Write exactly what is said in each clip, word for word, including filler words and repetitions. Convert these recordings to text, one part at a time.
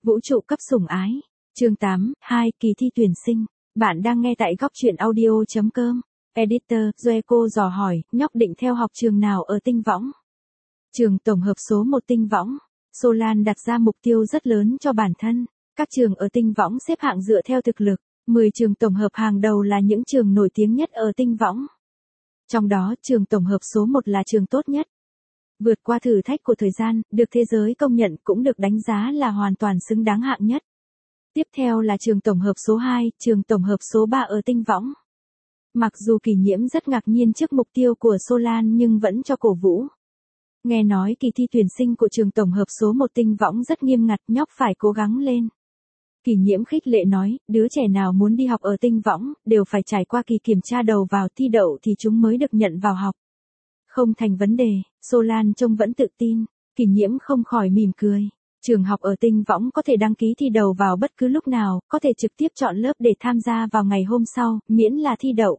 Vũ trụ cấp sủng ái. Chương tám, hai, kỳ thi tuyển sinh. Bạn đang nghe tại góc truyện audio chấm com. Editor, Joeco dò hỏi, nhóc định theo học trường nào ở Tinh Võng? Trường tổng hợp số một Tinh Võng. Solan đặt ra mục tiêu rất lớn cho bản thân. Các trường ở Tinh Võng xếp hạng dựa theo thực lực. mười trường tổng hợp hàng đầu là những trường nổi tiếng nhất ở Tinh Võng. Trong đó, trường tổng hợp số một là trường tốt nhất. Vượt qua thử thách của thời gian, được thế giới công nhận cũng được đánh giá là hoàn toàn xứng đáng hạng nhất. Tiếp theo là trường tổng hợp số hai, trường tổng hợp số ba ở Tinh Võng. Mặc dù Kỳ Nhiễm rất ngạc nhiên trước mục tiêu của Solan nhưng vẫn cho cổ vũ. Nghe nói kỳ thi tuyển sinh của trường tổng hợp số một Tinh Võng rất nghiêm ngặt, nhóc phải cố gắng lên. Kỳ Nhiễm khích lệ nói, đứa trẻ nào muốn đi học ở Tinh Võng, đều phải trải qua kỳ kiểm tra đầu vào, thi đậu thì chúng mới được nhận vào học. Không thành vấn đề, Solan trông vẫn tự tin. Kỳ Nhiễm không khỏi mỉm cười. Trường học ở Tinh Võng có thể đăng ký thi đầu vào bất cứ lúc nào, có thể trực tiếp chọn lớp để tham gia vào ngày hôm sau, miễn là thi đậu.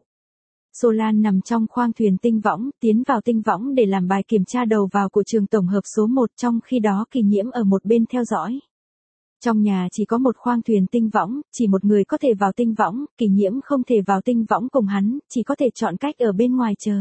Solan nằm trong khoang thuyền Tinh Võng, tiến vào Tinh Võng để làm bài kiểm tra đầu vào của trường tổng hợp số một, trong khi đó Kỳ Nhiễm ở một bên theo dõi. Trong nhà chỉ có một khoang thuyền Tinh Võng, chỉ một người có thể vào Tinh Võng, Kỳ Nhiễm không thể vào Tinh Võng cùng hắn, chỉ có thể chọn cách ở bên ngoài chờ.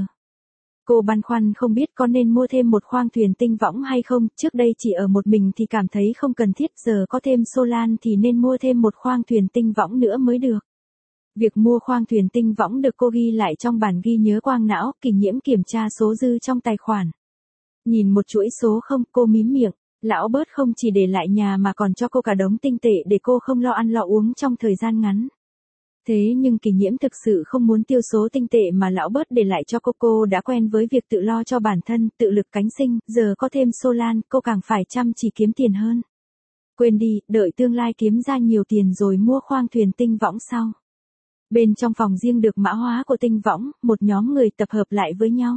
Cô băn khoăn không biết có nên mua thêm một khoang thuyền Tinh Võng hay không, trước đây chỉ ở một mình thì cảm thấy không cần thiết, giờ có thêm Solan thì nên mua thêm một khoang thuyền Tinh Võng nữa mới được. Việc mua khoang thuyền Tinh Võng được cô ghi lại trong bản ghi nhớ quang não. Kỳ Nhiễm kiểm tra số dư trong tài khoản. Nhìn một chuỗi số không, cô mím miệng. Lão Bớt không chỉ để lại nhà mà còn cho cô cả đống tinh tệ để cô không lo ăn lo uống trong thời gian ngắn. Thế nhưng Kỳ Nhiễm thực sự không muốn tiêu số tinh tệ mà lão Bớt để lại cho cô. Cô đã quen với việc tự lo cho bản thân, tự lực cánh sinh, giờ có thêm Solan, cô càng phải chăm chỉ kiếm tiền hơn. Quên đi, đợi tương lai kiếm ra nhiều tiền rồi mua khoang thuyền Tinh Võng sau. Bên trong phòng riêng được mã hóa của Tinh Võng, một nhóm người tập hợp lại với nhau.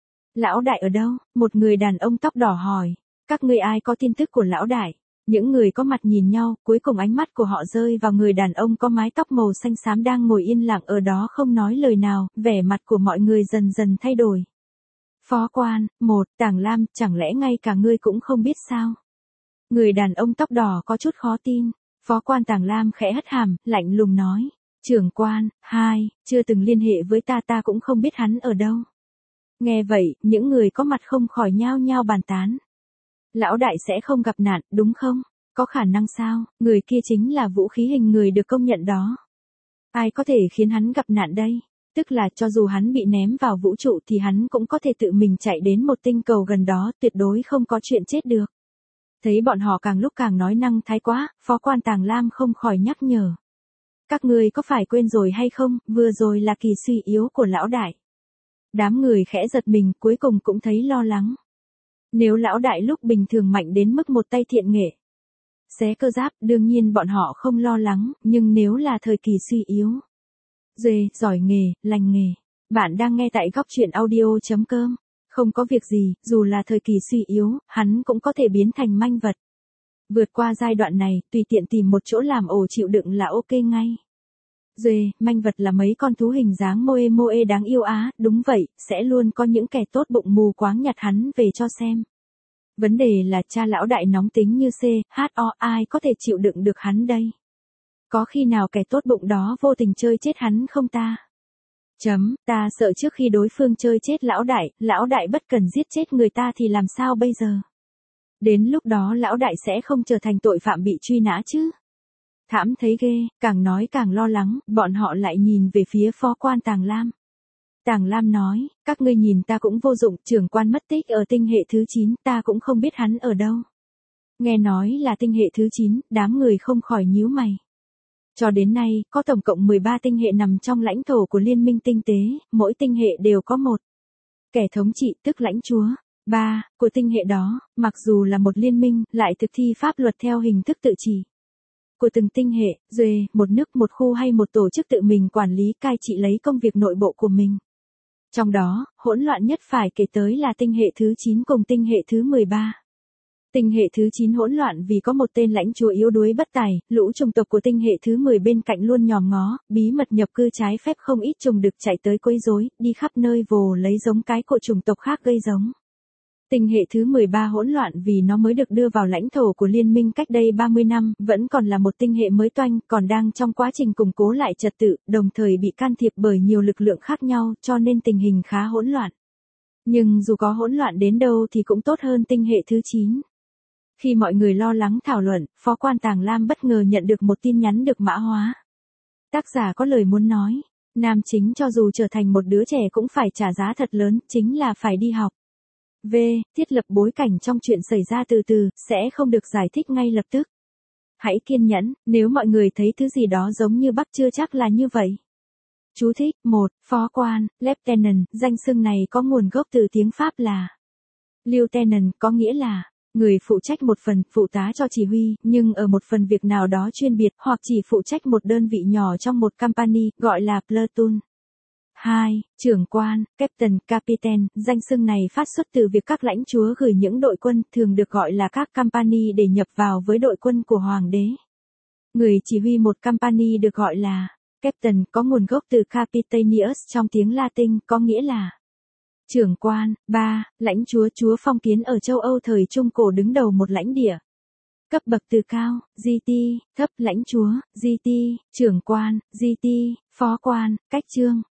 Lão đại ở đâu? Một người đàn ông tóc đỏ hỏi. Các ngươi ai có tin tức của lão đại? Những người có mặt nhìn nhau, cuối cùng ánh mắt của họ rơi vào người đàn ông có mái tóc màu xanh xám đang ngồi yên lặng ở đó không nói lời nào, vẻ mặt của mọi người dần dần thay đổi. Phó quan, một, Tàng Lam, chẳng lẽ ngay cả ngươi cũng không biết sao? Người đàn ông tóc đỏ có chút khó tin. Phó quan Tàng Lam khẽ hất hàm, lạnh lùng nói. Trưởng quan, hai, chưa từng liên hệ với ta, ta cũng không biết hắn ở đâu. Nghe vậy, những người có mặt không khỏi nhao nhao bàn tán. Lão đại sẽ không gặp nạn, đúng không? Có khả năng sao? Người kia chính là vũ khí hình người được công nhận đó. Ai có thể khiến hắn gặp nạn đây? Tức là cho dù hắn bị ném vào vũ trụ thì hắn cũng có thể tự mình chạy đến một tinh cầu gần đó, tuyệt đối không có chuyện chết được. Thấy bọn họ càng lúc càng nói năng thái quá, phó quan Tàng Lam không khỏi nhắc nhở. Các ngươi có phải quên rồi hay không, vừa rồi là kỳ suy yếu của lão đại. Đám người khẽ giật mình, cuối cùng cũng thấy lo lắng. Nếu lão đại lúc bình thường mạnh đến mức một tay thiện nghệ xé cơ giáp, đương nhiên bọn họ không lo lắng, nhưng nếu là thời kỳ suy yếu. Duệ, giỏi nghề, lành nghề. Bạn đang nghe tại góc truyện audio chấm com. Không có việc gì, dù là thời kỳ suy yếu, hắn cũng có thể biến thành manh vật. Vượt qua giai đoạn này, tùy tiện tìm một chỗ làm ổ chịu đựng là ok ngay. Duệ, manh vật là mấy con thú hình dáng moe moe đáng yêu á, đúng vậy, sẽ luôn có những kẻ tốt bụng mù quáng nhặt hắn về cho xem. Vấn đề là cha lão đại nóng tính như C, H O, ai có thể chịu đựng được hắn đây? Có khi nào kẻ tốt bụng đó vô tình chơi chết hắn không ta? Chấm, ta sợ trước khi đối phương chơi chết lão đại, lão đại bất cần giết chết người ta thì làm sao bây giờ? Đến lúc đó lão đại sẽ không trở thành tội phạm bị truy nã chứ? Thảm thấy ghê, càng nói càng lo lắng, bọn họ lại nhìn về phía phó quan Tàng Lam. Tàng Lam nói, các ngươi nhìn ta cũng vô dụng, trưởng quan mất tích ở tinh hệ thứ chín, ta cũng không biết hắn ở đâu. Nghe nói là tinh hệ thứ chín, đám người không khỏi nhíu mày. Cho đến nay, có tổng cộng mười ba tinh hệ nằm trong lãnh thổ của Liên minh Tinh tế, mỗi tinh hệ đều có một kẻ thống trị, tức lãnh chúa. Ba, của tinh hệ đó, mặc dù là một liên minh, lại thực thi pháp luật theo hình thức tự trị. Của từng tinh hệ, Duệ, một nước, một khu hay một tổ chức tự mình quản lý cai trị lấy công việc nội bộ của mình. Trong đó, hỗn loạn nhất phải kể tới là tinh hệ thứ chín cùng tinh hệ thứ mười ba. Tinh hệ thứ chín hỗn loạn vì có một tên lãnh chúa yếu đuối bất tài, lũ chủng tộc của tinh hệ thứ mười bên cạnh luôn nhòm ngó, bí mật nhập cư trái phép không ít trùng đực chạy tới quấy rối, đi khắp nơi vồ lấy giống cái của chủng tộc khác gây giống. Tinh hệ thứ mười ba hỗn loạn vì nó mới được đưa vào lãnh thổ của liên minh cách đây ba mươi năm, vẫn còn là một tinh hệ mới toanh, còn đang trong quá trình củng cố lại trật tự, đồng thời bị can thiệp bởi nhiều lực lượng khác nhau, cho nên tình hình khá hỗn loạn. Nhưng dù có hỗn loạn đến đâu thì cũng tốt hơn tinh hệ thứ chín. Khi mọi người lo lắng thảo luận, Phó quan Tàng Lam bất ngờ nhận được một tin nhắn được mã hóa. Tác giả có lời muốn nói, nam chính cho dù trở thành một đứa trẻ cũng phải trả giá thật lớn, chính là phải đi học. V. Thiết lập bối cảnh trong chuyện xảy ra từ từ, sẽ không được giải thích ngay lập tức. Hãy kiên nhẫn, nếu mọi người thấy thứ gì đó giống như Bắc chưa chắc là như vậy. Chú thích, một. Phó quan, Lieutenant, danh xưng này có nguồn gốc từ tiếng Pháp là Lieutenant, có nghĩa là người phụ trách một phần, phụ tá cho chỉ huy, nhưng ở một phần việc nào đó chuyên biệt, hoặc chỉ phụ trách một đơn vị nhỏ trong một company, gọi là platoon. hai. Trưởng quan, Captain, Captain, danh xưng này phát xuất từ việc các lãnh chúa gửi những đội quân, thường được gọi là các company để nhập vào với đội quân của hoàng đế. Người chỉ huy một company được gọi là Captain, có nguồn gốc từ Capitanius trong tiếng Latin, có nghĩa là trưởng quan. ba. Lãnh chúa, chúa phong kiến ở châu Âu thời Trung Cổ đứng đầu một lãnh địa. Cấp bậc từ cao, giê tê, thấp lãnh chúa, giê tê, trưởng quan, giê tê, phó quan, cách chương.